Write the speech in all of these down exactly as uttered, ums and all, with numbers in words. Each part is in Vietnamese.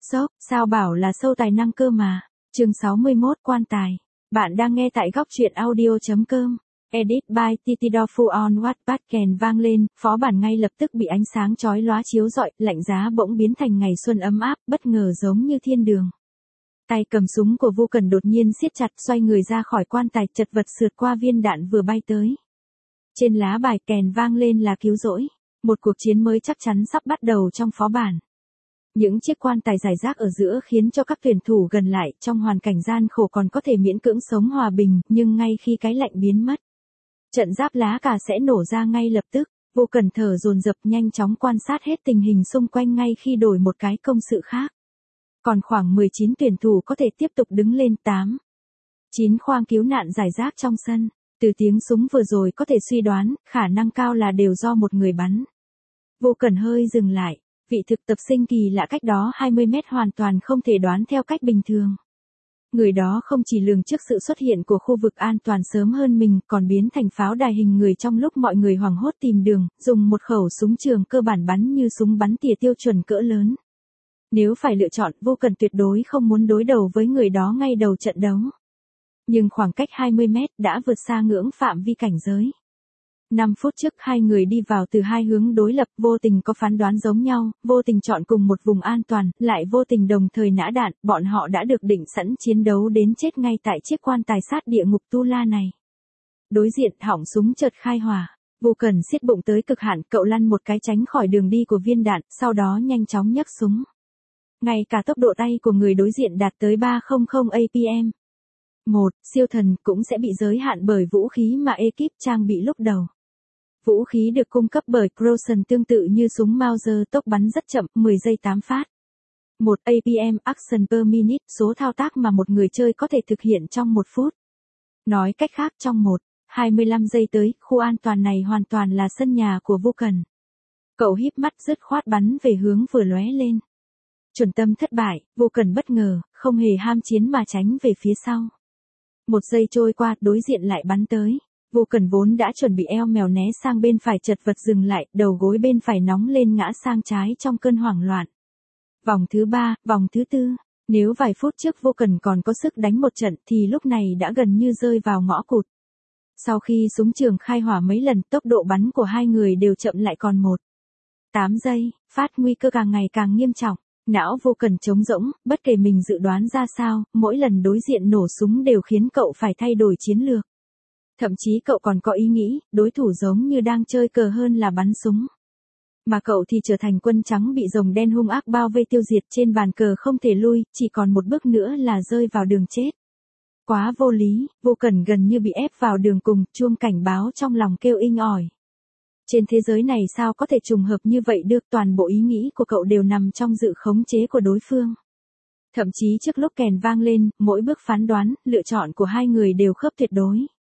Sốc, sao bảo là sâu tài năng cơ mà. Chương sáu mươi mốt Quan tài. Bạn đang nghe tại góc truyện audio.com. Edit by Titidofu on Wattpad. Kèn vang lên, phó bản ngay lập tức bị ánh sáng chói lóa chiếu rọi, lạnh giá bỗng biến thành ngày xuân ấm áp, bất ngờ giống như thiên đường. Tay cầm súng của Vô Cần đột nhiên siết chặt, xoay người ra khỏi quan tài, chật vật sượt qua viên đạn vừa bay tới. Trên lá bài kèn vang lên là cứu rỗi. Một cuộc chiến mới chắc chắn sắp bắt đầu trong phó bản. Những chiếc quan tài rải rác ở giữa khiến cho các tuyển thủ gần lại, trong hoàn cảnh gian khổ còn có thể miễn cưỡng sống hòa bình, nhưng ngay khi cái lạnh biến mất, trận giáp lá cà sẽ nổ ra ngay lập tức. Vô Cần thở dồn dập nhanh chóng quan sát hết tình hình xung quanh ngay khi đổi một cái công sự khác. Còn khoảng mười chín tuyển thủ có thể tiếp tục đứng lên. Tám, chín khoang cứu nạn rải rác trong sân. Từ tiếng súng vừa rồi có thể suy đoán, khả năng cao là đều do một người bắn. Vô Cần hơi dừng lại. Vị thực tập sinh kỳ lạ cách đó hai mươi mét hoàn toàn không thể đoán theo cách bình thường. Người đó không chỉ lường trước sự xuất hiện của khu vực an toàn sớm hơn mình, còn biến thành pháo đài hình người trong lúc mọi người hoảng hốt tìm đường, dùng một khẩu súng trường cơ bản bắn như súng bắn tỉa tiêu chuẩn cỡ lớn. Nếu phải lựa chọn, Vô Cần tuyệt đối không muốn đối đầu với người đó ngay đầu trận đấu. Nhưng khoảng cách hai mươi mét đã vượt xa ngưỡng phạm vi cảnh giới. năm phút trước hai người đi vào từ hai hướng đối lập, vô tình có phán đoán giống nhau, vô tình chọn cùng một vùng an toàn, lại vô tình đồng thời nã đạn, bọn họ đã được định sẵn chiến đấu đến chết ngay tại chiếc quan tài sát địa ngục Tu La này. Đối diện họng súng chợt khai hỏa, Vô Cần siết bụng tới cực hạn, cậu lăn một cái tránh khỏi đường đi của viên đạn, sau đó nhanh chóng nhấc súng. Ngay cả tốc độ tay của người đối diện đạt tới ba trăm a pê em. Một, siêu thần cũng sẽ bị giới hạn bởi vũ khí mà ekip trang bị lúc đầu. Vũ khí được cung cấp bởi Crowson tương tự như súng Mauser, tốc bắn rất chậm, mười giây tám phát. một a pê em action per minute, số thao tác mà một người chơi có thể thực hiện trong một phút. Nói cách khác, trong một, hai mươi lăm giây tới, khu an toàn này hoàn toàn là sân nhà của Vô Cần. Cậu híp mắt dứt khoát bắn về hướng vừa lóe lên. Chuẩn tâm thất bại, Vô Cần bất ngờ, không hề ham chiến mà tránh về phía sau. Một giây trôi qua, đối diện lại bắn tới. Vô Cần vốn đã chuẩn bị eo mèo né sang bên phải, chật vật dừng lại, đầu gối bên phải nóng lên ngã sang trái trong cơn hoảng loạn. Vòng thứ ba, vòng thứ tư. Nếu vài phút trước Vô Cần còn có sức đánh một trận thì lúc này đã gần như rơi vào ngõ cụt. Sau khi súng trường khai hỏa mấy lần, tốc độ bắn của hai người đều chậm lại còn một, tám giây, phát nguy cơ càng ngày càng nghiêm trọng. Não Vô Cần trống rỗng, bất kể mình dự đoán ra sao, mỗi lần đối diện nổ súng đều khiến cậu phải thay đổi chiến lược. Thậm chí cậu còn có ý nghĩ, đối thủ giống như đang chơi cờ hơn là bắn súng. Mà cậu thì trở thành quân trắng bị rồng đen hung ác bao vây tiêu diệt, trên bàn cờ không thể lui, chỉ còn một bước nữa là rơi vào đường chết. Quá vô lý, Vô Cần gần như bị ép vào đường cùng, chuông cảnh báo trong lòng kêu inh ỏi. Trên thế giới này sao có thể trùng hợp như vậy được, toàn bộ ý nghĩ của cậu đều nằm trong dự khống chế của đối phương. Thậm chí trước lúc kèn vang lên, mỗi bước phán đoán, lựa chọn của hai người đều khớp tuyệt đối.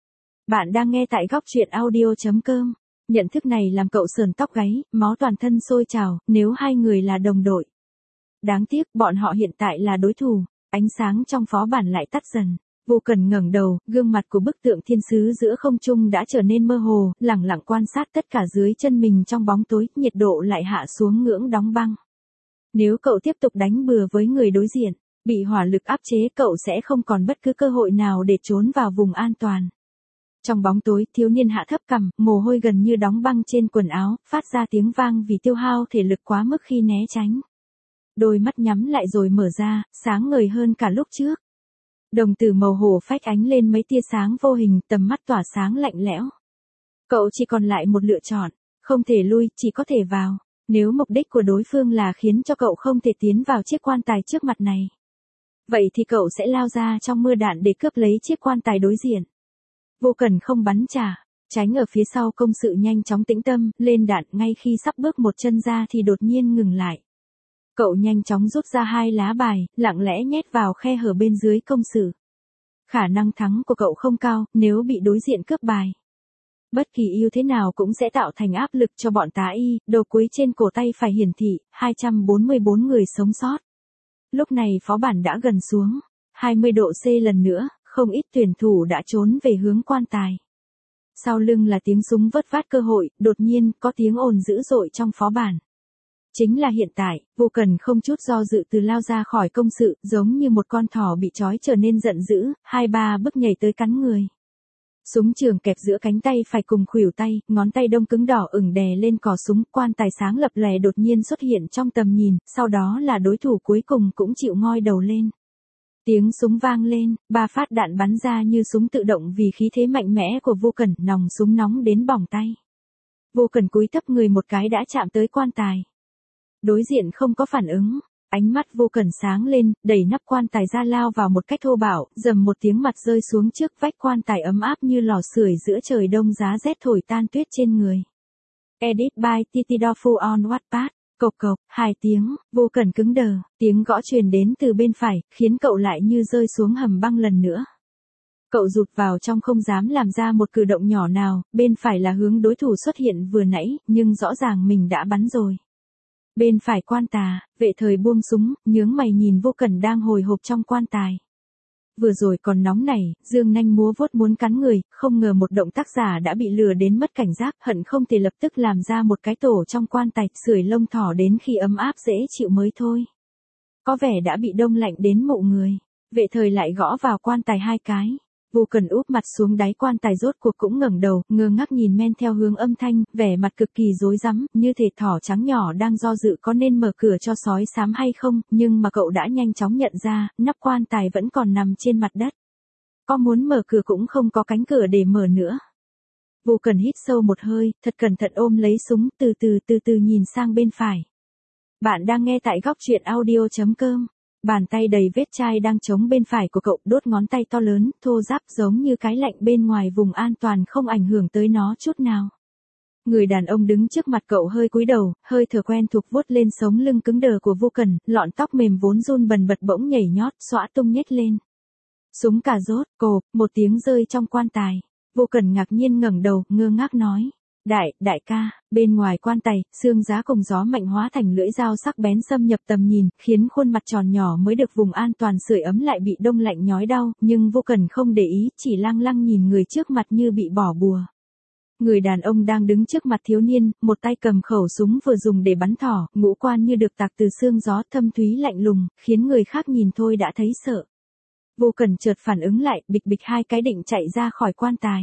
Bạn đang nghe tại góc truyện audio.com. Nhận thức này làm cậu sờn tóc gáy, máu toàn thân sôi trào, nếu hai người là đồng đội. Đáng tiếc, bọn họ hiện tại là đối thủ. Ánh sáng trong phó bản lại tắt dần. Vô Cần ngẩng đầu, gương mặt của bức tượng thiên sứ giữa không trung đã trở nên mơ hồ, lẳng lặng quan sát tất cả dưới chân mình trong bóng tối, nhiệt độ lại hạ xuống ngưỡng đóng băng. Nếu cậu tiếp tục đánh bừa với người đối diện, bị hỏa lực áp chế, cậu sẽ không còn bất cứ cơ hội nào để trốn vào vùng an toàn. Trong bóng tối, thiếu niên hạ thấp cằm, mồ hôi gần như đóng băng trên quần áo, phát ra tiếng vang vì tiêu hao thể lực quá mức khi né tránh. Đôi mắt nhắm lại rồi mở ra, sáng ngời hơn cả lúc trước. Đồng tử màu hổ phách ánh lên mấy tia sáng vô hình, tầm mắt tỏa sáng lạnh lẽo. Cậu chỉ còn lại một lựa chọn, không thể lui, chỉ có thể vào. Nếu mục đích của đối phương là khiến cho cậu không thể tiến vào chiếc quan tài trước mặt này, vậy thì cậu sẽ lao ra trong mưa đạn để cướp lấy chiếc quan tài đối diện. Vô Cần không bắn trả, tránh ở phía sau công sự, nhanh chóng tĩnh tâm, lên đạn. Ngay khi sắp bước một chân ra thì đột nhiên ngừng lại. Cậu nhanh chóng rút ra hai lá bài, lặng lẽ nhét vào khe hở bên dưới công sự. Khả năng thắng của cậu không cao, nếu bị đối diện cướp bài. Bất kỳ ưu thế nào cũng sẽ tạo thành áp lực cho bọn tá y, đầu cuối trên cổ tay phải hiển thị, hai trăm bốn mươi bốn người sống sót. Lúc này phó bản đã gần xuống, hai mươi độ C lần nữa, không ít tuyển thủ đã trốn về hướng quan tài. Sau lưng là tiếng súng vớt vát cơ hội, đột nhiên có tiếng ồn dữ dội trong phó bản. Chính là hiện tại, Vô Cần không chút do dự từ lao ra khỏi công sự, giống như một con thỏ bị trói trở nên giận dữ, hai ba bước nhảy tới cắn người. Súng trường kẹp giữa cánh tay phải cùng khuỷu tay, ngón tay đông cứng đỏ ửng đè lên cò súng, quan tài sáng lập lòe đột nhiên xuất hiện trong tầm nhìn, sau đó là đối thủ cuối cùng cũng chịu ngoi đầu lên. Tiếng súng vang lên, ba phát đạn bắn ra như súng tự động vì khí thế mạnh mẽ của Vô Cần, nòng súng nóng đến bỏng tay. Vô Cần cúi thấp người một cái đã chạm tới quan tài. Đối diện không có phản ứng, ánh mắt Vô Cần sáng lên, đẩy nắp quan tài ra lao vào một cách thô bạo, dầm một tiếng mặt rơi xuống trước vách quan tài ấm áp như lò sưởi giữa trời đông giá rét thổi tan tuyết trên người. Edit by Titi Dofu on Wattpad. Cộc cộc, hai tiếng, Vô Cần cứng đờ, tiếng gõ truyền đến từ bên phải, khiến cậu lại như rơi xuống hầm băng lần nữa. Cậu rụt vào trong không dám làm ra một cử động nhỏ nào, bên phải là hướng đối thủ xuất hiện vừa nãy, nhưng rõ ràng mình đã bắn rồi. Bên phải quan tà, vệ thời buông súng, nhướng mày nhìn Vô Cần đang hồi hộp trong quan tài. Vừa rồi còn nóng nảy, dương nanh múa vuốt muốn cắn người, không ngờ một động tác giả đã bị lừa đến mất cảnh giác, hận không thể lập tức làm ra một cái tổ trong quan tài, sưởi lông thỏ đến khi ấm áp dễ chịu mới thôi. Có vẻ đã bị đông lạnh đến mộ người, vệ thời lại gõ vào quan tài hai cái. Vô Cần úp mặt xuống đáy quan tài rốt cuộc cũng ngẩng đầu, ngơ ngác nhìn men theo hướng âm thanh, vẻ mặt cực kỳ rối rắm, như thể thỏ trắng nhỏ đang do dự có nên mở cửa cho sói xám hay không, nhưng mà cậu đã nhanh chóng nhận ra, nắp quan tài vẫn còn nằm trên mặt đất. Có muốn mở cửa cũng không có cánh cửa để mở nữa. Vô Cần hít sâu một hơi, thật cẩn thận ôm lấy súng, từ từ từ từ nhìn sang bên phải. Bạn đang nghe tại góc truyện audio chấm com. Bàn tay đầy vết chai đang chống bên phải của cậu, đốt ngón tay to lớn, thô ráp giống như cái lạnh bên ngoài vùng an toàn không ảnh hưởng tới nó chút nào. Người đàn ông đứng trước mặt cậu hơi cúi đầu, hơi thở quen thuộc vuốt lên sống lưng cứng đờ của Vô Cần, lọn tóc mềm vốn run bần bật bỗng nhảy nhót, xõa tung nhét lên. Súng cà rốt, cộp, một tiếng rơi trong quan tài. Vô Cần ngạc nhiên ngẩng đầu, ngơ ngác nói. Đại, đại ca, bên ngoài quan tài, xương giá cùng gió mạnh hóa thành lưỡi dao sắc bén xâm nhập tầm nhìn, khiến khuôn mặt tròn nhỏ mới được vùng an toàn sưởi ấm lại bị đông lạnh nhói đau, nhưng Vô Cần không để ý, chỉ lăng lăng nhìn người trước mặt như bị bỏ bùa. Người đàn ông đang đứng trước mặt thiếu niên, một tay cầm khẩu súng vừa dùng để bắn thỏ, ngũ quan như được tạc từ xương gió thâm thúy lạnh lùng, khiến người khác nhìn thôi đã thấy sợ. Vô Cần chợt phản ứng lại, bịch bịch hai cái định chạy ra khỏi quan tài.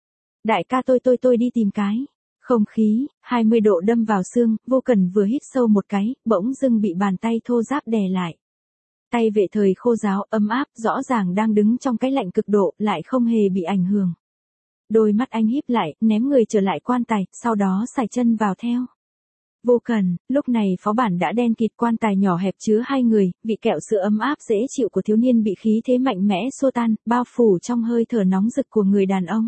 Đại ca tôi tôi tôi đi tìm cái. Không khí, hai mươi độ đâm vào xương, Vô Cần vừa hít sâu một cái, bỗng dưng bị bàn tay thô ráp đè lại. Tay vệ thời khô ráo, ấm áp, rõ ràng đang đứng trong cái lạnh cực độ, lại không hề bị ảnh hưởng. Đôi mắt anh híp lại, ném người trở lại quan tài, sau đó sải chân vào theo. Vô Cần, lúc này phó bản đã đen kịt, quan tài nhỏ hẹp chứa hai người, vị kẹo sữa ấm áp dễ chịu của thiếu niên bị khí thế mạnh mẽ xua tan, bao phủ trong hơi thở nóng rực của người đàn ông.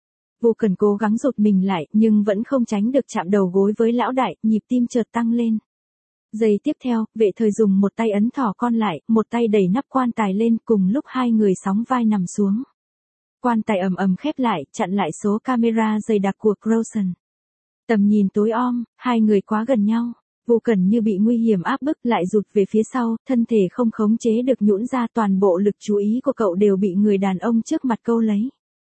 Vô Cần cố gắng rụt mình lại, nhưng vẫn không tránh được chạm đầu gối với lão đại, nhịp tim chợt tăng lên. Giây tiếp theo, vệ thời dùng một tay ấn thỏ con lại, một tay đẩy nắp quan tài lên, cùng lúc hai người sóng vai nằm xuống. Quan tài ầm ầm khép lại, chặn lại số camera dày đặc của Crowson. Tầm nhìn tối om, hai người quá gần nhau. Vô Cần như bị nguy hiểm áp bức lại rụt về phía sau, thân thể không khống chế được nhũn ra, toàn bộ lực chú ý của cậu đều bị người đàn ông trước mặt câu lấy.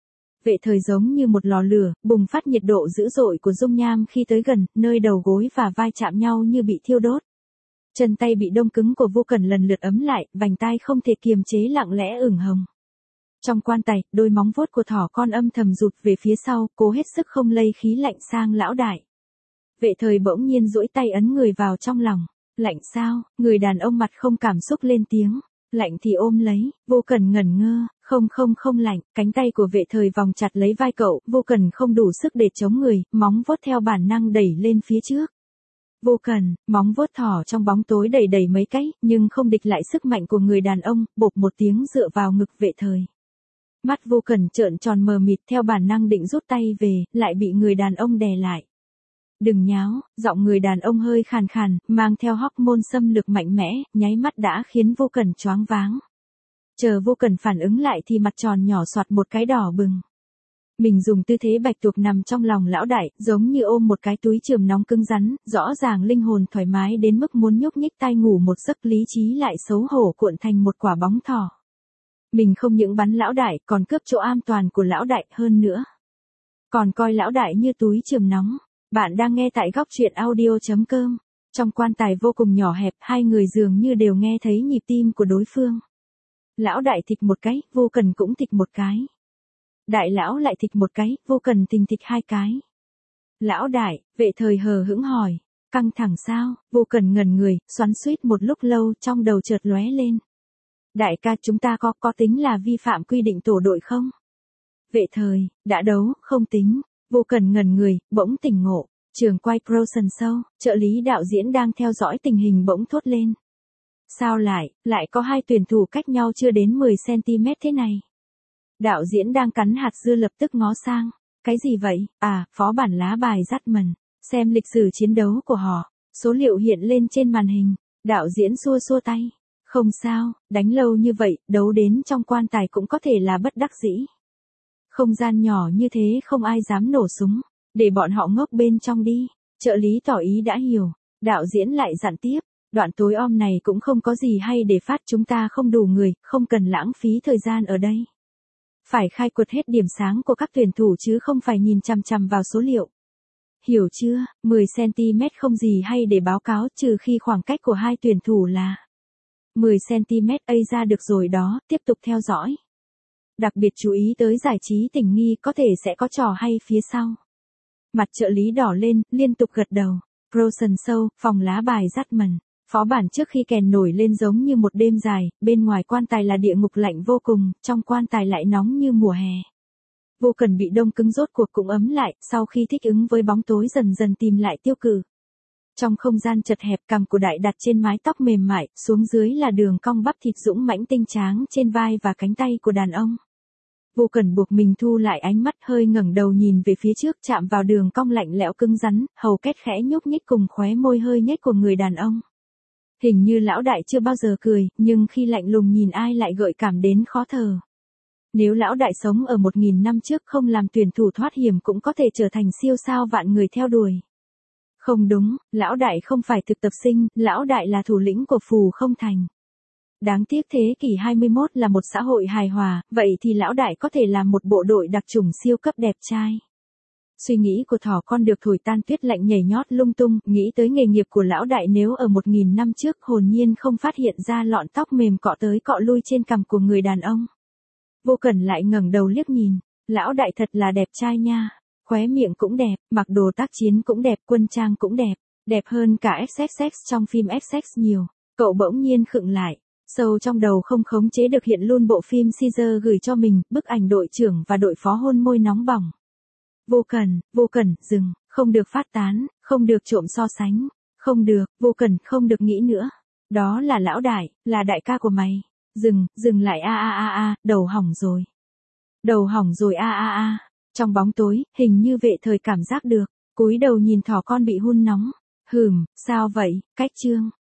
Vệ thời giống như một lò lửa, bùng phát nhiệt độ dữ dội của dung nham khi tới gần, nơi đầu gối và vai chạm nhau như bị thiêu đốt. Chân tay bị đông cứng của Vô Cần lần lượt ấm lại, vành tai không thể kiềm chế lặng lẽ ửng hồng. Trong quan tài, đôi móng vuốt của thỏ con âm thầm rụt về phía sau, cố hết sức không lây khí lạnh sang lão đại. Vệ thời bỗng nhiên duỗi tay ấn người vào trong lòng. Lạnh sao? Người đàn ông mặt không cảm xúc lên tiếng. Lạnh thì ôm lấy. Vô Cần ngẩn ngơ. Không không không lạnh. Cánh tay của vệ thời vòng chặt lấy vai cậu. Vô Cần không đủ sức để chống người, móng vuốt theo bản năng đẩy lên phía trước. Vô Cần, móng vuốt thỏ trong bóng tối đẩy đẩy mấy cái, nhưng không địch lại sức mạnh của người đàn ông, bộp một tiếng dựa vào ngực vệ thời. Mắt Vô Cần trợn tròn mờ mịt, theo bản năng định rút tay về, lại bị người đàn ông đè lại. Đừng nháo, giọng người đàn ông hơi khàn khàn, mang theo hormone xâm lược mạnh mẽ, nháy mắt đã khiến Vô Cần choáng váng. Chờ Vô Cần phản ứng lại thì mặt tròn nhỏ xoạt một cái đỏ bừng. Mình dùng tư thế bạch tuộc nằm trong lòng lão đại, giống như ôm một cái túi chườm nóng cứng rắn, rõ ràng linh hồn thoải mái đến mức muốn nhúc nhích tai ngủ một giấc, lý trí lại xấu hổ cuộn thành một quả bóng thỏ. Mình không những bắn lão đại, còn cướp chỗ an toàn của lão đại hơn nữa. Còn coi lão đại như túi chườm nóng. Bạn đang nghe tại góc truyện audio chấm com. Trong quan tài vô cùng nhỏ hẹp, hai người dường như đều nghe thấy nhịp tim của đối phương. Lão đại thịch một cái, Vô Cần cũng thịch một cái. Đại lão lại thịch một cái, Vô Cần tình thịch hai cái. Lão đại, vệ thời hờ hững hỏi, căng thẳng sao? Vô Cần ngẩn người, xoắn xuýt một lúc lâu, trong đầu chợt lóe lên. Đại ca, chúng ta có có tính là vi phạm quy định tổ đội không? Vệ thời, đã đấu, không tính. Vô Cần ngẩn người, bỗng tỉnh ngộ. Trường quay Production Show, trợ lý đạo diễn đang theo dõi tình hình bỗng thốt lên. Sao lại, lại có hai tuyển thủ cách nhau chưa đến mười xăng-ti-mét thế này? Đạo diễn đang cắn hạt dưa lập tức ngó sang. Cái gì vậy? À, phó bản lá bài dắt mần. Xem lịch sử chiến đấu của họ. Số liệu hiện lên trên màn hình. Đạo diễn xua xua tay. Không sao, đánh lâu như vậy, đấu đến trong quan tài cũng có thể là bất đắc dĩ. Không gian nhỏ như thế không ai dám nổ súng. Để bọn họ ngốc bên trong đi. Trợ lý tỏ ý đã hiểu. Đạo diễn lại dặn tiếp. Đoạn tối om này cũng không có gì hay để phát, chúng ta không đủ người, không cần lãng phí thời gian ở đây. Phải khai quật hết điểm sáng của các tuyển thủ chứ không phải nhìn chằm chằm vào số liệu. Hiểu chưa, mười xăng-ti-mét không gì hay để báo cáo trừ khi khoảng cách của hai tuyển thủ là mười xăng-ti-mét ấy ra được rồi đó, tiếp tục theo dõi. Đặc biệt chú ý tới giải trí tình nghi, có thể sẽ có trò hay phía sau. Mặt trợ lý đỏ lên, liên tục gật đầu. Production Show, phòng lá bài dắt mần. Phó bản trước khi kèn nổi lên giống như một đêm dài, bên ngoài quan tài là địa ngục lạnh vô cùng, trong quan tài lại nóng như mùa hè. Vô Cần bị đông cứng rốt cuộc cũng ấm lại, sau khi thích ứng với bóng tối dần dần tìm lại tiêu cự. Trong không gian chật hẹp, cằm của đại đặt trên mái tóc mềm mại, xuống dưới là đường cong bắp thịt dũng mãnh tinh tráng trên vai và cánh tay của đàn ông. Vô Cần buộc mình thu lại ánh mắt, hơi ngẩng đầu nhìn về phía trước, chạm vào đường cong lạnh lẽo cứng rắn, hầu kết khẽ nhúc nhích cùng khóe môi hơi nhếch của người đàn ông. Hình như lão đại chưa bao giờ cười, nhưng khi lạnh lùng nhìn ai lại gợi cảm đến khó thở. Nếu lão đại sống ở một nghìn năm trước không làm tuyển thủ thoát hiểm cũng có thể trở thành siêu sao vạn người theo đuổi. Không đúng, lão đại không phải thực tập sinh, lão đại là thủ lĩnh của Phù Không Thành. Đáng tiếc thế kỷ hai mươi mốt là một xã hội hài hòa, vậy thì lão đại có thể làm một bộ đội đặc chủng siêu cấp đẹp trai. Suy nghĩ của thỏ con được thổi tan, tuyết lạnh nhảy nhót lung tung, nghĩ tới nghề nghiệp của lão đại nếu ở một nghìn năm trước hồn nhiên không phát hiện ra lọn tóc mềm cọ tới cọ lui trên cằm của người đàn ông. Vô Cần lại ngẩng đầu liếc nhìn, lão đại thật là đẹp trai nha, khóe miệng cũng đẹp, mặc đồ tác chiến cũng đẹp, quân trang cũng đẹp, đẹp hơn cả ích ích ích trong phim ích ích nhiều. Cậu bỗng nhiên khựng lại, sâu trong đầu không khống chế được hiện luôn bộ phim Caesar gửi cho mình, bức ảnh đội trưởng và đội phó hôn môi nóng bỏng. Vô Cần, Vô Cần, dừng, không được phát tán, không được trộm so sánh, không được, Vô Cần, không được nghĩ nữa. Đó là lão đại, là đại ca của mày. Dừng, dừng lại a a a a, đầu hỏng rồi. Đầu hỏng rồi a a a. Trong bóng tối, hình như vệ thời cảm giác được, cúi đầu nhìn thỏ con bị hun nóng. Hừm, sao vậy, cách trương.